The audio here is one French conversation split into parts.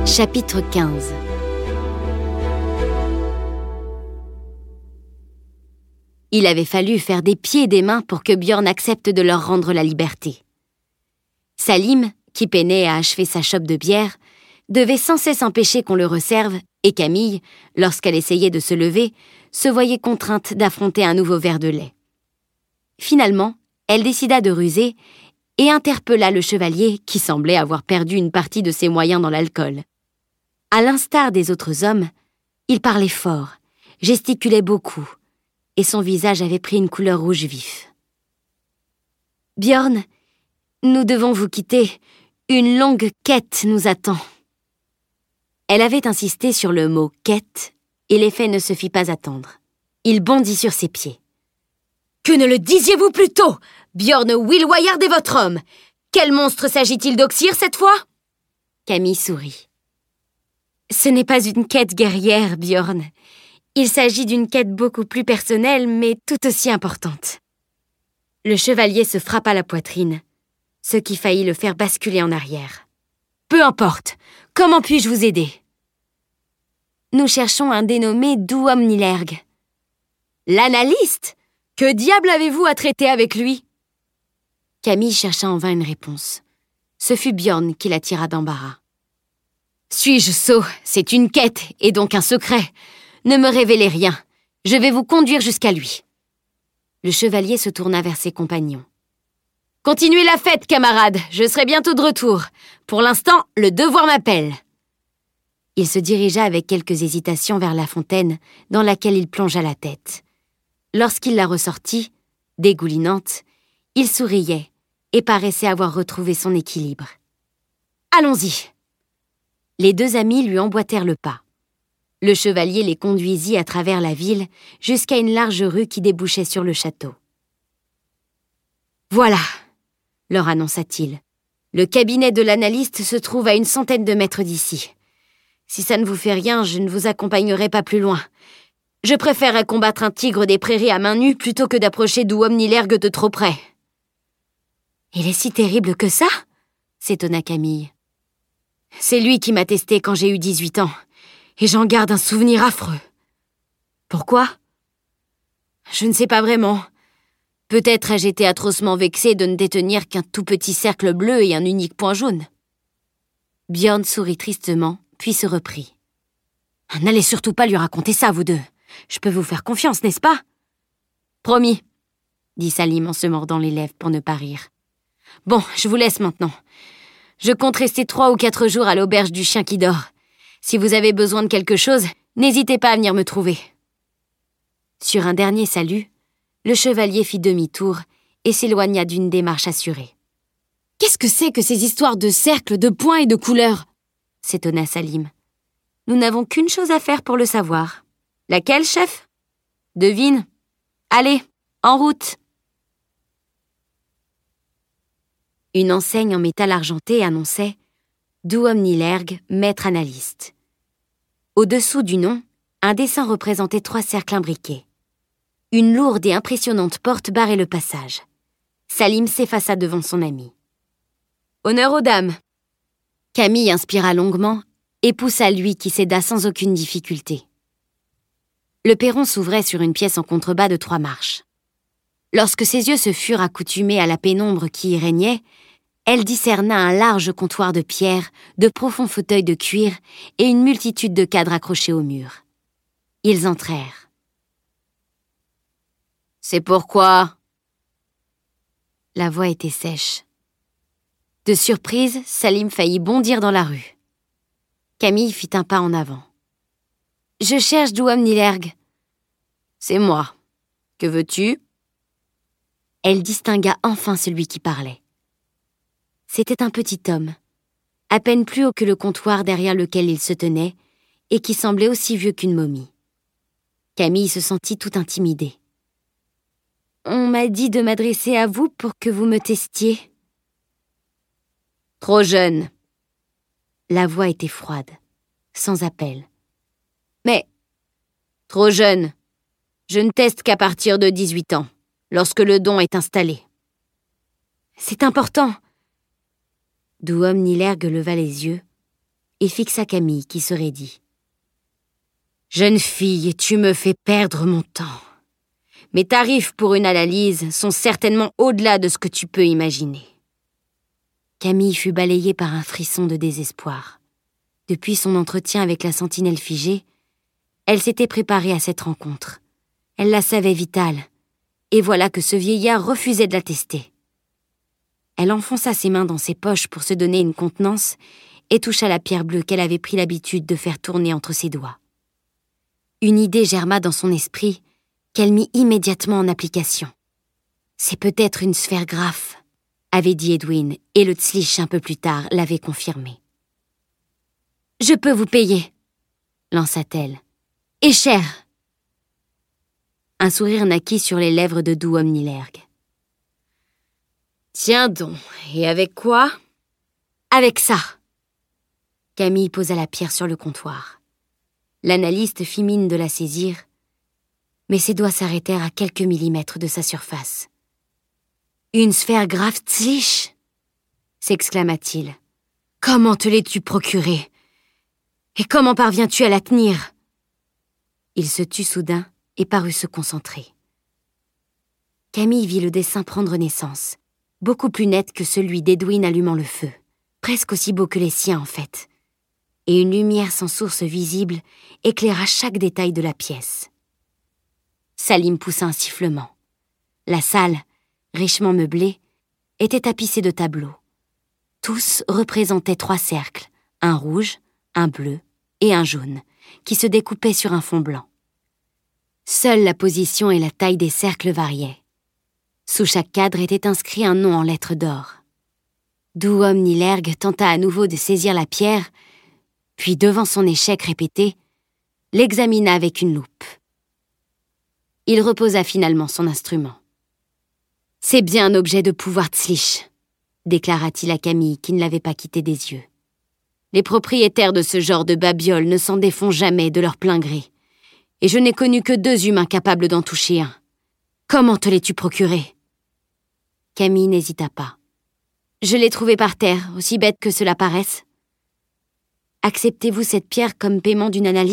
Chapitre 15. Il avait fallu faire des pieds et des mains pour que Björn accepte de leur rendre la liberté. Salim, qui peinait à achever sa chope de bière, devait sans cesse empêcher qu'on le resserve, et Camille, lorsqu'elle essayait de se lever, se voyait contrainte d'affronter un nouveau verre de lait. Finalement, elle décida de ruser et interpella le chevalier qui semblait avoir perdu une partie de ses moyens dans l'alcool. À l'instar des autres hommes, il parlait fort, gesticulait beaucoup, et son visage avait pris une couleur rouge vif. « Björn, nous devons vous quitter. Une longue quête nous attend. » Elle avait insisté sur le mot « quête » et l'effet ne se fit pas attendre. Il bondit sur ses pieds. « Que ne le disiez-vous plus tôt? Björn Willwayard est votre homme. Quel monstre s'agit-il d'Oxir cette fois ?» Camille sourit. « Ce n'est pas une quête guerrière, Björn. Il s'agit d'une quête beaucoup plus personnelle, mais tout aussi importante. » Le chevalier se frappa la poitrine, ce qui faillit le faire basculer en arrière. « Peu importe. Comment puis-je vous aider ?»« Nous cherchons un dénommé Duom Nilerg. »« L'analyste? Que diable avez-vous à traiter avec lui ?» Camille chercha en vain une réponse. Ce fut Björn qui la tira d'embarras. « Suis-je sot? C'est une quête, et donc un secret. Ne me révélez rien. Je vais vous conduire jusqu'à lui. » Le chevalier se tourna vers ses compagnons. « Continuez la fête, camarades. Je serai bientôt de retour. Pour l'instant, le devoir m'appelle. » Il se dirigea avec quelques hésitations vers la fontaine, dans laquelle il plongea la tête. Lorsqu'il la ressortit, dégoulinante, il souriait et paraissait avoir retrouvé son équilibre. « Allons-y !» Les deux amis lui emboîtèrent le pas. Le chevalier les conduisit à travers la ville jusqu'à une large rue qui débouchait sur le château. « Voilà !» leur annonça-t-il. « Le cabinet de l'analyste se trouve à 100 mètres d'ici. Si ça ne vous fait rien, je ne vous accompagnerai pas plus loin. Je préfère combattre un tigre des prairies à main nue plutôt que d'approcher Duom Nilerg de trop près. »« Il est si terrible que ça ?» s'étonna Camille. « C'est lui qui m'a testé quand j'ai eu 18 ans, et j'en garde un souvenir affreux. »« Pourquoi ?»« Je ne sais pas vraiment. Peut-être ai-je été atrocement vexée de ne détenir qu'un tout petit cercle bleu et un unique point jaune. » Björn sourit tristement, puis se reprit. « N'allez surtout pas lui raconter ça, vous deux. Je peux vous faire confiance, n'est-ce pas ?»« Promis, » dit Salim en se mordant les lèvres pour ne pas rire. « Bon, je vous laisse maintenant. Je compte rester 3 ou 4 jours à l'auberge du chien qui dort. Si vous avez besoin de quelque chose, n'hésitez pas à venir me trouver. » Sur un dernier salut, le chevalier fit demi-tour et s'éloigna d'une démarche assurée. « Qu'est-ce que c'est que ces histoires de cercles, de points et de couleurs ?» s'étonna Salim. « Nous n'avons qu'une chose à faire pour le savoir. Laquelle, chef ? Devine. Allez, en route !» Une enseigne en métal argenté annonçait « Duom Nilerg, maître analyste ». Au-dessous du nom, un dessin représentait 3 cercles imbriqués. Une lourde et impressionnante porte barrait le passage. Salim s'effaça devant son ami. « Honneur aux dames !» Camille inspira longuement et poussa lui qui céda sans aucune difficulté. Le perron s'ouvrait sur une pièce en contrebas de 3 marches. Lorsque ses yeux se furent accoutumés à la pénombre qui y régnait, elle discerna un large comptoir de pierre, de profonds fauteuils de cuir et une multitude de cadres accrochés au mur. Ils entrèrent. « C'est pourquoi ?» La voix était sèche. De surprise, Salim faillit bondir dans la rue. Camille fit un pas en avant. « Je cherche Duom Nilerg. »« C'est moi. Que veux-tu ?» Elle distingua enfin celui qui parlait. C'était un petit homme, à peine plus haut que le comptoir derrière lequel il se tenait, et qui semblait aussi vieux qu'une momie. Camille se sentit tout intimidée. « On m'a dit de m'adresser à vous pour que vous me testiez. »« Trop jeune. » La voix était froide, sans appel. « Mais, trop jeune. Je ne teste qu'à partir de 18 ans, lorsque le don est installé. »« C'est important. » Duom Nilerg leva les yeux et fixa Camille qui se raidit. « Jeune fille, tu me fais perdre mon temps. Mes tarifs pour une analyse sont certainement au-delà de ce que tu peux imaginer. » Camille fut balayée par un frisson de désespoir. Depuis son entretien avec la sentinelle figée, elle s'était préparée à cette rencontre. Elle la savait vitale, et voilà que ce vieillard refusait de la tester. Elle enfonça ses mains dans ses poches pour se donner une contenance et toucha la pierre bleue qu'elle avait pris l'habitude de faire tourner entre ses doigts. Une idée germa dans son esprit qu'elle mit immédiatement en application. « C'est peut-être une sphère graphe », avait dit Edwin, et le Tzlich un peu plus tard l'avait confirmé. « Je peux vous payer », lança-t-elle. « Et cher !» Un sourire naquit sur les lèvres de Douom Nilergue. « Tiens donc, et avec quoi ?»« Avec ça !» Camille posa la pierre sur le comptoir. L'analyste fit mine de la saisir, mais ses doigts s'arrêtèrent à quelques millimètres de sa surface. « Une sphère graphe Tzlich !» s'exclama-t-il. « Comment te l'es-tu procurée ? Et comment parviens-tu à la tenir ?» Il se tut soudain et parut se concentrer. Camille vit le dessin prendre naissance, beaucoup plus net que celui d'Edwin allumant le feu, presque aussi beau que les siens en fait, et une lumière sans source visible éclaira chaque détail de la pièce. Salim poussa un sifflement. La salle, richement meublée, était tapissée de tableaux. Tous représentaient 3 cercles, un rouge, un bleu et un jaune, qui se découpaient sur un fond blanc. Seule la position et la taille des cercles variaient. Sous chaque cadre était inscrit un nom en lettres d'or. Douom Nilergue tenta à nouveau de saisir la pierre, puis devant son échec répété, l'examina avec une loupe. Il reposa finalement son instrument. « C'est bien un objet de pouvoir Tzlich », déclara-t-il à Camille qui ne l'avait pas quitté des yeux. « Les propriétaires de ce genre de babiole ne s'en défont jamais de leur plein gré. Et je n'ai connu que 2 humains capables d'en toucher un. Comment te l'es-tu procuré ?» Camille n'hésita pas. « Je l'ai trouvé par terre, aussi bête que cela paraisse. »« Acceptez-vous cette pierre comme paiement d'une analyse ?»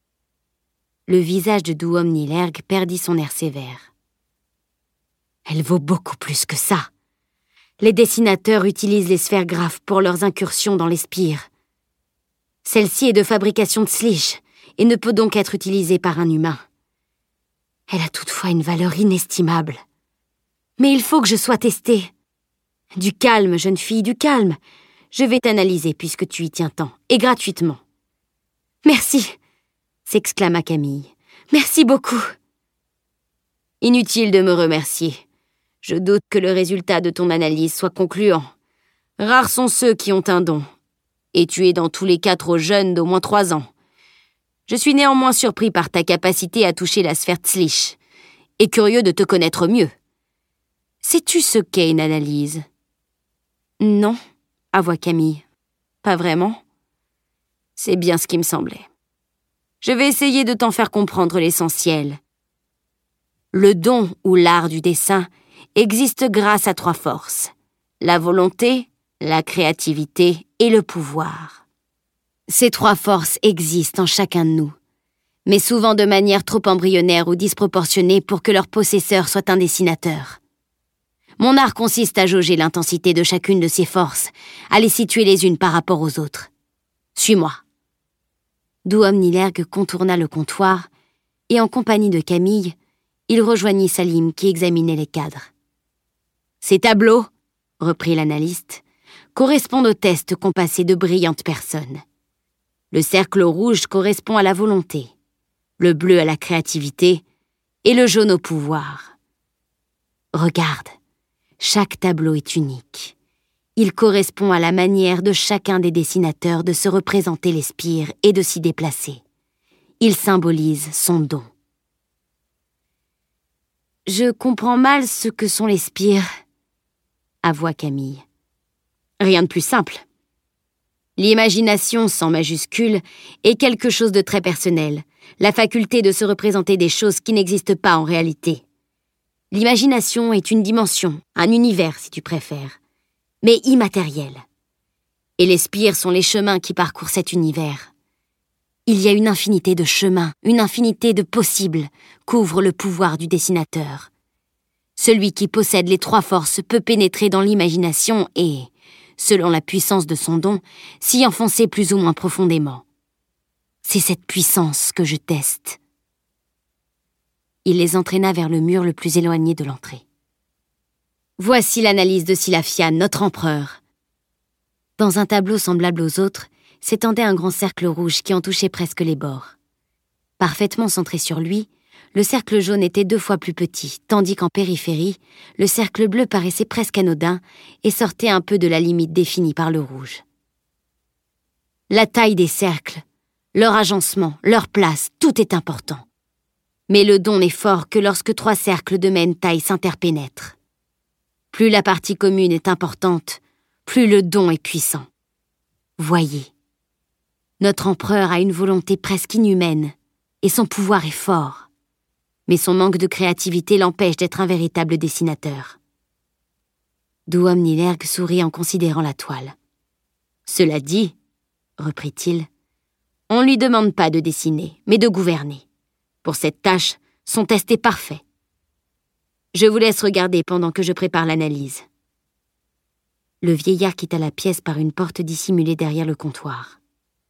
Le visage de Douom Nilergue perdit son air sévère. « Elle vaut beaucoup plus que ça. Les dessinateurs utilisent les sphères graphes pour leurs incursions dans les spires. Celle-ci est de fabrication Tzlich et ne peut donc être utilisée par un humain. Elle a toutefois une valeur inestimable. Mais il faut que je sois testée. Du calme, jeune fille, du calme. Je vais t'analyser puisque tu y tiens tant, et gratuitement. »« Merci !» s'exclama Camille. « Merci beaucoup !»« Inutile de me remercier. Je doute que le résultat de ton analyse soit concluant. Rares sont ceux qui ont un don. Et tu es dans tous les cas trop jeune d'au moins 3 ans. Je suis néanmoins surpris par ta capacité à toucher la sphère Tzlich, et curieux de te connaître mieux. Sais-tu ce qu'est une analyse ? » ?»« Non, » avoua Camille. « Pas vraiment. » »« C'est bien ce qui me semblait. Je vais essayer de t'en faire comprendre l'essentiel. Le don ou l'art du dessin existe grâce à 3 forces, la volonté, la créativité et le pouvoir. Ces 3 forces existent en chacun de nous, mais souvent de manière trop embryonnaire ou disproportionnée pour que leur possesseur soit un dessinateur. Mon art consiste à jauger l'intensité de chacune de ces forces, à les situer les unes par rapport aux autres. Suis-moi. Douom Nilergue contourna le comptoir et en compagnie de Camille, il rejoignit Salim qui examinait les cadres. « Ces tableaux, » reprit l'analyste, « correspondent aux tests qu'ont passés de brillantes personnes. Le cercle rouge correspond à la volonté, le bleu à la créativité et le jaune au pouvoir. Regarde, chaque tableau est unique. Il correspond à la manière de chacun des dessinateurs de se représenter les spires et de s'y déplacer. Il symbolise son don. » « Je comprends mal ce que sont les spires, » avoua Camille. « Rien de plus simple. L'imagination sans majuscule est quelque chose de très personnel, la faculté de se représenter des choses qui n'existent pas en réalité. L'imagination est une dimension, un univers si tu préfères, mais immatériel. Et les spires sont les chemins qui parcourent cet univers. Il y a une infinité de chemins, une infinité de possibles qu'ouvre le pouvoir du dessinateur. Celui qui possède les 3 forces peut pénétrer dans l'imagination et, selon la puissance de son don, s'y enfoncer plus ou moins profondément. C'est cette puissance que je teste. Il les entraîna vers le mur le plus éloigné de l'entrée. Voici l'analyse de Silafian, notre empereur. Dans un tableau semblable aux autres, s'étendait un grand cercle rouge qui en touchait presque les bords. Parfaitement centré sur lui, le cercle jaune était 2 fois plus petit, tandis qu'en périphérie, le cercle bleu paraissait presque anodin et sortait un peu de la limite définie par le rouge. La taille des cercles, leur agencement, leur place, tout est important. Mais le don n'est fort que lorsque 3 cercles de même taille s'interpénètrent. Plus la partie commune est importante, plus le don est puissant. Voyez, notre empereur a une volonté presque inhumaine, et son pouvoir est fort. Mais son manque de créativité l'empêche d'être un véritable dessinateur. Douom Nilergue sourit en considérant la toile. « Cela dit, reprit-il, on ne lui demande pas de dessiner, mais de gouverner. Pour cette tâche, son test est parfait. Je vous laisse regarder pendant que je prépare l'analyse. » Le vieillard quitta la pièce par une porte dissimulée derrière le comptoir.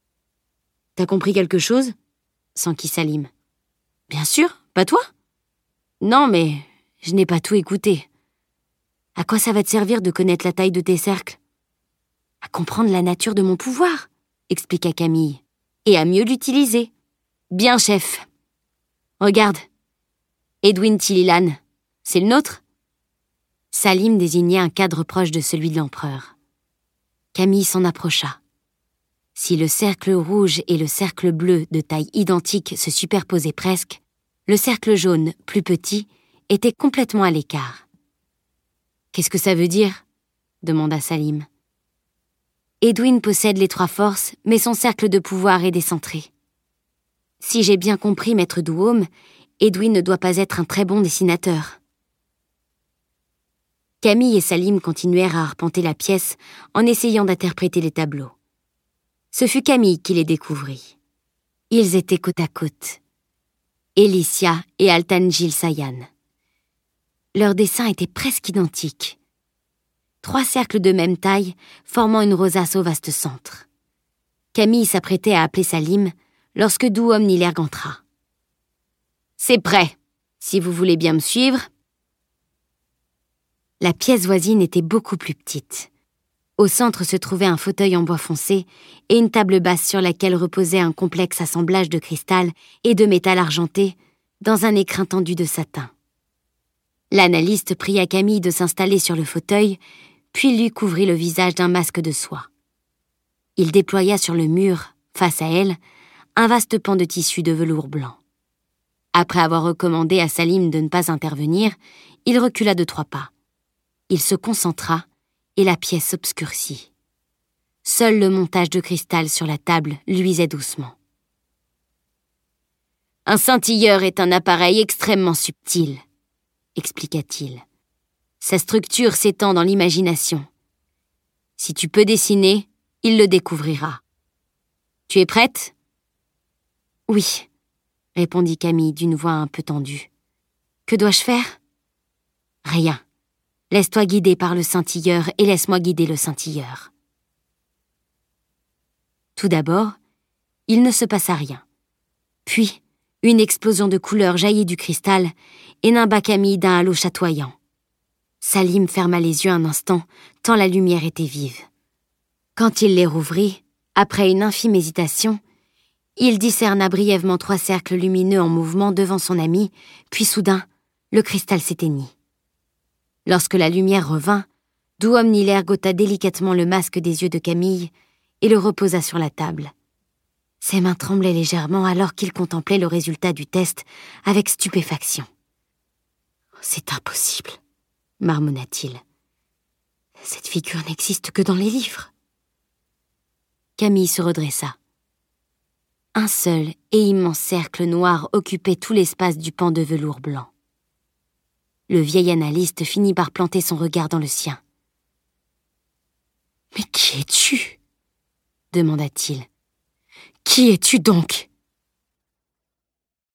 « T'as compris quelque chose ?» s'enquit Salim. « Bien sûr, pas toi ?»« Non, mais je n'ai pas tout écouté. À quoi ça va te servir de connaître la taille de tes cercles ?»« À comprendre la nature de mon pouvoir, » expliqua Camille. « Et à mieux l'utiliser. »« Bien, chef. Regarde. Edwin Tililan, c'est le nôtre ?» Salim désignait un cadre proche de celui de l'empereur. Camille s'en approcha. Si le cercle rouge et le cercle bleu de taille identique se superposaient presque, le cercle jaune, plus petit, était complètement à l'écart. « Qu'est-ce que ça veut dire ?» demanda Salim. Edwin possède les 3 forces, mais son cercle de pouvoir est décentré. Si j'ai bien compris, maître Douom, Edwin ne doit pas être un très bon dessinateur. Camille et Salim continuèrent à arpenter la pièce en essayant d'interpréter les tableaux. Ce fut Camille qui les découvrit. Ils étaient côte à côte. Elicia et Altan Gilsayan. Leurs dessins étaient presque identiques. 3 cercles de même taille, formant une rosace au vaste centre. Camille s'apprêtait à appeler Salim lorsque Douom Nilergue entra. « C'est prêt, si vous voulez bien me suivre. » La pièce voisine était beaucoup plus petite. Au centre se trouvait un fauteuil en bois foncé et une table basse sur laquelle reposait un complexe assemblage de cristal et de métal argenté dans un écrin tendu de satin. L'analyste pria Camille de s'installer sur le fauteuil, puis lui couvrit le visage d'un masque de soie. Il déploya sur le mur, face à elle, un vaste pan de tissu de velours blanc. Après avoir recommandé à Salim de ne pas intervenir, il recula de 3 pas. Il se concentra et la pièce s'obscurcit. Seul le montage de cristal sur la table luisait doucement. « Un scintilleur est un appareil extrêmement subtil, » expliqua-t-il. « Sa structure s'étend dans l'imagination. Si tu peux dessiner, il le découvrira. Tu es prête ? » « Oui, » répondit Camille d'une voix un peu tendue. « Que dois-je faire ? » ?»« Rien. Laisse-toi guider par le scintilleur et laisse-moi guider le scintilleur. » Tout d'abord, il ne se passa rien. Puis, une explosion de couleurs jaillit du cristal et nimba Camille d'un halo chatoyant. Salim ferma les yeux un instant, tant la lumière était vive. Quand il les rouvrit, après une infime hésitation, il discerna brièvement 3 cercles lumineux en mouvement devant son ami, puis soudain, le cristal s'éteignit. Lorsque la lumière revint, Douom Nilergue ôta délicatement le masque des yeux de Camille et le reposa sur la table. Ses mains tremblaient légèrement alors qu'il contemplait le résultat du test avec stupéfaction. « C'est impossible, » marmonna-t-il. « Cette figure n'existe que dans les livres. » Camille se redressa. Un seul et immense cercle noir occupait tout l'espace du pan de velours blanc. Le vieil analyste finit par planter son regard dans le sien. « Mais qui es-tu » demanda-t-il. « Qui es-tu donc »